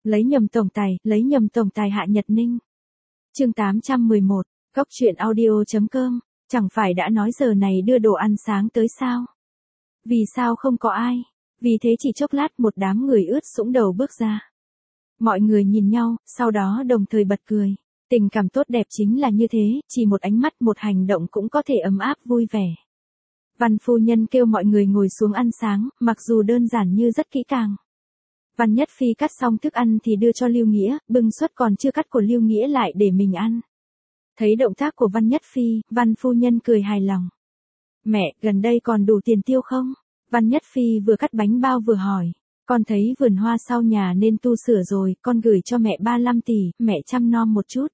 lấy nhầm tổng tài Hạ Nhật Ninh. Chương 811, Góc truyện audio.com, chẳng phải đã nói giờ này đưa đồ ăn sáng tới sao? Vì sao không có ai? Vì thế chỉ chốc lát một đám người ướt sũng đầu bước ra. Mọi người nhìn nhau, sau đó đồng thời bật cười. Tình cảm tốt đẹp chính là như thế, chỉ một ánh mắt một hành động cũng có thể ấm áp vui vẻ. Văn phu nhân kêu mọi người ngồi xuống ăn sáng, mặc dù đơn giản như rất kỹ càng. Văn Nhất Phi cắt xong thức ăn thì đưa cho Lưu Nghĩa, bưng suất còn chưa cắt của Lưu Nghĩa lại để mình ăn. Thấy động tác của Văn Nhất Phi, Văn phu nhân cười hài lòng. Mẹ, gần đây còn đủ tiền tiêu không? Văn Nhất Phi vừa cắt bánh bao vừa hỏi. Con thấy vườn hoa sau nhà nên tu sửa rồi, con gửi cho mẹ 35 tỷ, mẹ chăm nom một chút.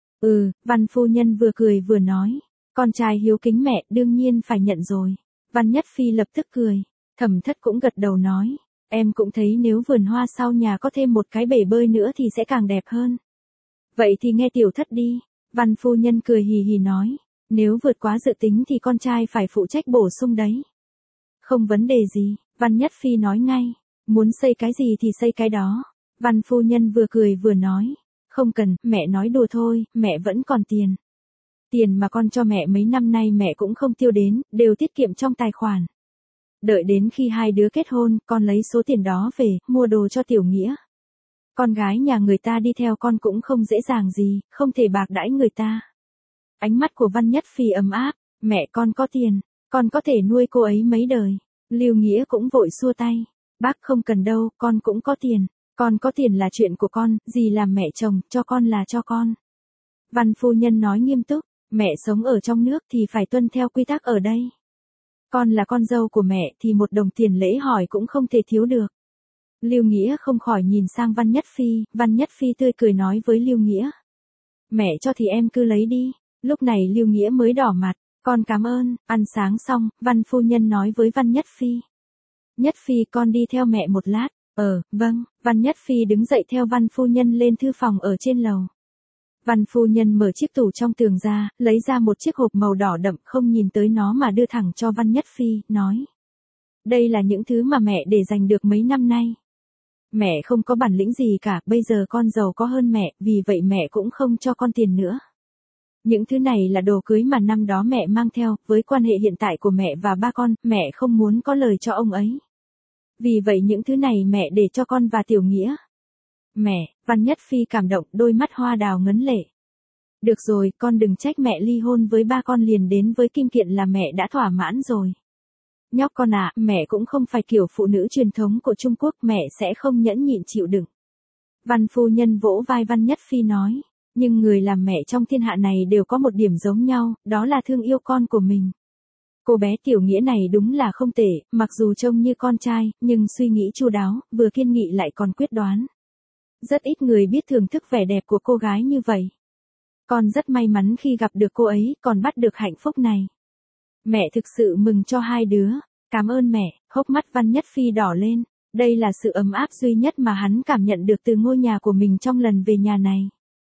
Văn phu nhân vừa cười vừa nói. Con trai hiếu kính mẹ, đương nhiên phải nhận rồi. Văn Nhất Phi lập tức cười. Thẩm Thất cũng gật đầu nói. Em cũng thấy nếu vườn hoa sau nhà có thêm một cái bể bơi nữa thì sẽ càng đẹp hơn. Vậy thì nghe Tiểu Thất đi. Văn phu nhân cười hì hì nói. Nếu vượt quá dự tính thì con trai phải phụ trách bổ sung đấy. Không vấn đề gì, Văn Nhất Phi nói ngay. Muốn xây cái gì thì xây cái đó. Văn phu nhân vừa cười vừa nói. Không cần, mẹ nói đùa thôi, mẹ vẫn còn tiền. Tiền mà con cho mẹ mấy năm nay mẹ cũng không tiêu đến, đều tiết kiệm trong tài khoản. Đợi đến khi hai đứa kết hôn, con lấy số tiền đó về, mua đồ cho Tiểu Nghĩa. Con gái nhà người ta đi theo con cũng không dễ dàng gì, không thể bạc đãi người ta. Ánh mắt của Văn Nhất Phi ấm áp, mẹ con có tiền, con có thể nuôi cô ấy mấy đời. Lưu Nghĩa cũng vội xua tay. Bác không cần đâu, con cũng có tiền. Con có tiền là chuyện của con, gì làm mẹ chồng, cho con là cho con. Văn phu nhân nói nghiêm túc, mẹ sống ở trong nước thì phải tuân theo quy tắc ở đây. Con là con dâu của mẹ thì một đồng tiền lễ hỏi cũng không thể thiếu được. Lưu Nghĩa không khỏi nhìn sang Văn Nhất Phi tươi cười nói với Lưu Nghĩa. Mẹ cho thì em cứ lấy đi. Lúc này Lưu Nghĩa mới đỏ mặt, con cảm ơn. Ăn sáng xong, Văn phu nhân nói với Văn Nhất Phi. Nhất Phi con đi theo mẹ một lát. Vâng. Văn Nhất Phi đứng dậy theo Văn phu nhân lên thư phòng ở trên lầu. Văn phu nhân mở chiếc tủ trong tường ra, lấy ra một chiếc hộp màu đỏ đậm, không nhìn tới nó mà đưa thẳng cho Văn Nhất Phi, nói. Đây là những thứ mà mẹ để dành được mấy năm nay. Mẹ không có bản lĩnh gì cả, bây giờ con giàu có hơn mẹ, vì vậy mẹ cũng không cho con tiền nữa. Những thứ này là đồ cưới mà năm đó mẹ mang theo, với quan hệ hiện tại của mẹ và ba con, mẹ không muốn có lời cho ông ấy. Vì vậy những thứ này mẹ để cho con và Tiểu Nghĩa. Mẹ, Văn Nhất Phi cảm động, đôi mắt hoa đào ngấn lệ. Được rồi, con đừng trách mẹ ly hôn với ba con liền đến với Kim Kiện là mẹ đã thỏa mãn rồi. Nhóc con à, mẹ cũng không phải kiểu phụ nữ truyền thống của Trung Quốc, mẹ sẽ không nhẫn nhịn chịu đựng. Văn phu nhân vỗ vai Văn Nhất Phi nói, nhưng người làm mẹ trong thiên hạ này đều có một điểm giống nhau, đó là thương yêu con của mình. Cô bé Tiểu Nghĩa này đúng là không tệ, mặc dù trông như con trai, nhưng suy nghĩ chu đáo, vừa kiên nghị lại còn quyết đoán. Rất ít người biết thưởng thức vẻ đẹp của cô gái như vậy. Con rất may mắn khi gặp được cô ấy, còn bắt được hạnh phúc này. Mẹ thực sự mừng cho hai đứa. Cảm ơn mẹ. Hốc mắt Văn Nhất Phi đỏ lên. Đây là sự ấm áp duy nhất mà hắn cảm nhận được từ ngôi nhà của mình trong lần về nhà này.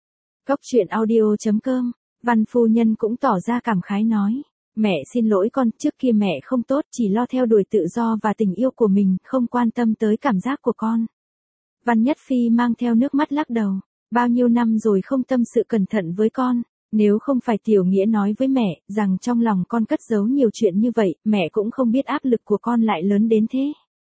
Góc truyện audio.com. Văn phu nhân cũng tỏ ra cảm khái nói. Mẹ xin lỗi con, trước kia mẹ không tốt, chỉ lo theo đuổi tự do và tình yêu của mình, không quan tâm tới cảm giác của con. Văn Nhất Phi mang theo nước mắt lắc đầu. Bao nhiêu năm rồi không tâm sự cẩn thận với con. Nếu không phải Tiểu Nghĩa nói với mẹ, rằng trong lòng con cất giấu nhiều chuyện như vậy, mẹ cũng không biết áp lực của con lại lớn đến thế.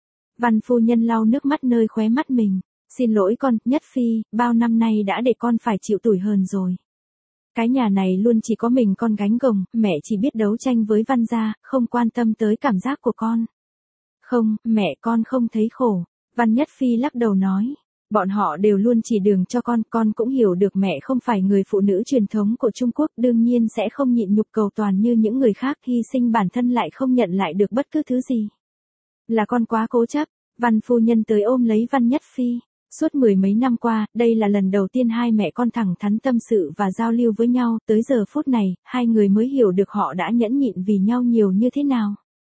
Văn phu nhân lau nước mắt nơi khóe mắt mình. Xin lỗi con, Nhất Phi, bao năm nay đã để con phải chịu tủi hờn rồi. Cái nhà này luôn chỉ có mình con gánh gồng, mẹ chỉ biết đấu tranh với Văn gia, không quan tâm tới cảm giác của con. Không, mẹ con không thấy khổ. Văn Nhất Phi lắc đầu nói. Bọn họ đều luôn chỉ đường cho con cũng hiểu được mẹ không phải người phụ nữ truyền thống của Trung Quốc, đương nhiên sẽ không nhịn nhục cầu toàn như những người khác, hy sinh bản thân lại không nhận lại được bất cứ thứ gì. Là con quá cố chấp. Văn phu nhân tới ôm lấy Văn Nhất Phi. Suốt mười mấy năm qua, đây là lần đầu tiên hai mẹ con thẳng thắn tâm sự và giao lưu với nhau, tới giờ phút này, hai người mới hiểu được họ đã nhẫn nhịn vì nhau nhiều như thế nào.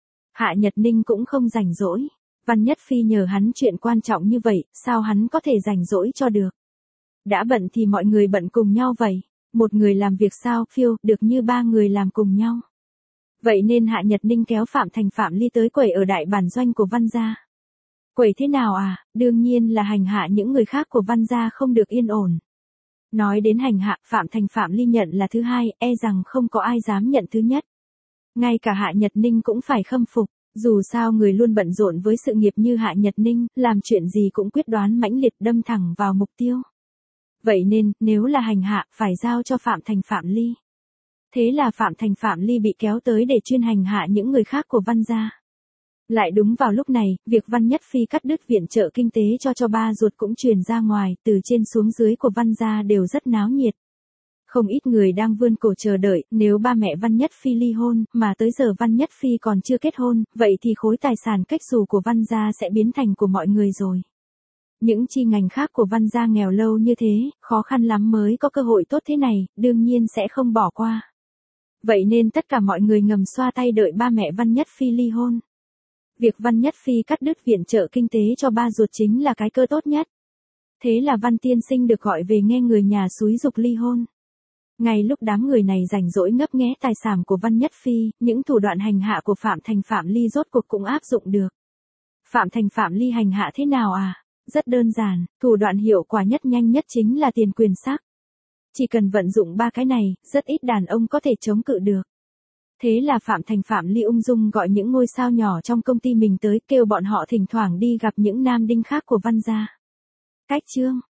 Hạ Nhật Ninh cũng không rảnh rỗi. Văn Nhất Phi nhờ hắn chuyện quan trọng như vậy, sao hắn có thể rảnh rỗi cho được. Đã bận thì mọi người bận cùng nhau vậy. Một người làm việc sao phiêu được như ba người làm cùng nhau. Vậy nên Hạ Nhật Ninh kéo Phạm Thành Phạm Ly tới quầy ở đại bản doanh của Văn gia. Quẩy thế nào à, đương nhiên là hành hạ những người khác của Văn gia không được yên ổn. Nói đến hành hạ, Phạm Thành Phạm Ly nhận là thứ hai, e rằng không có ai dám nhận thứ nhất. Ngay cả Hạ Nhật Ninh cũng phải khâm phục, dù sao người luôn bận rộn với sự nghiệp như Hạ Nhật Ninh, làm chuyện gì cũng quyết đoán mãnh liệt đâm thẳng vào mục tiêu. Vậy nên, nếu là hành hạ, phải giao cho Phạm Thành Phạm Ly. Thế là Phạm Thành Phạm Ly bị kéo tới để chuyên hành hạ những người khác của Văn gia. Lại đúng vào lúc này, việc Văn Nhất Phi cắt đứt viện trợ kinh tế cho ba ruột cũng truyền ra ngoài, từ trên xuống dưới của Văn gia đều rất náo nhiệt. Không ít người đang vươn cổ chờ đợi, nếu ba mẹ Văn Nhất Phi ly hôn, mà tới giờ Văn Nhất Phi còn chưa kết hôn, vậy thì khối tài sản cách xù của Văn gia sẽ biến thành của mọi người rồi. Những chi ngành khác của Văn gia nghèo lâu như thế, khó khăn lắm mới có cơ hội tốt thế này, đương nhiên sẽ không bỏ qua. Vậy nên tất cả mọi người ngầm xoa tay đợi ba mẹ Văn Nhất Phi ly hôn. Việc Văn Nhất Phi cắt đứt viện trợ kinh tế cho ba ruột chính là cái cơ tốt nhất. Thế là Văn tiên sinh được gọi về nghe người nhà xúi giục ly hôn. Ngay lúc đám người này rảnh rỗi ngấp nghé tài sản của Văn Nhất Phi, những thủ đoạn hành hạ của Phạm Thành Phạm Ly rốt cuộc cũng áp dụng được. Phạm Thành Phạm Ly hành hạ thế nào à? Rất đơn giản, thủ đoạn hiệu quả nhất nhanh nhất chính là tiền quyền sắc. Chỉ cần vận dụng ba cái này, rất ít đàn ông có thể chống cự được. Thế là Phạm Thành Phạm Ly ung dung gọi những ngôi sao nhỏ trong công ty mình tới, kêu bọn họ thỉnh thoảng đi gặp những nam đinh khác của Văn gia. Cách chương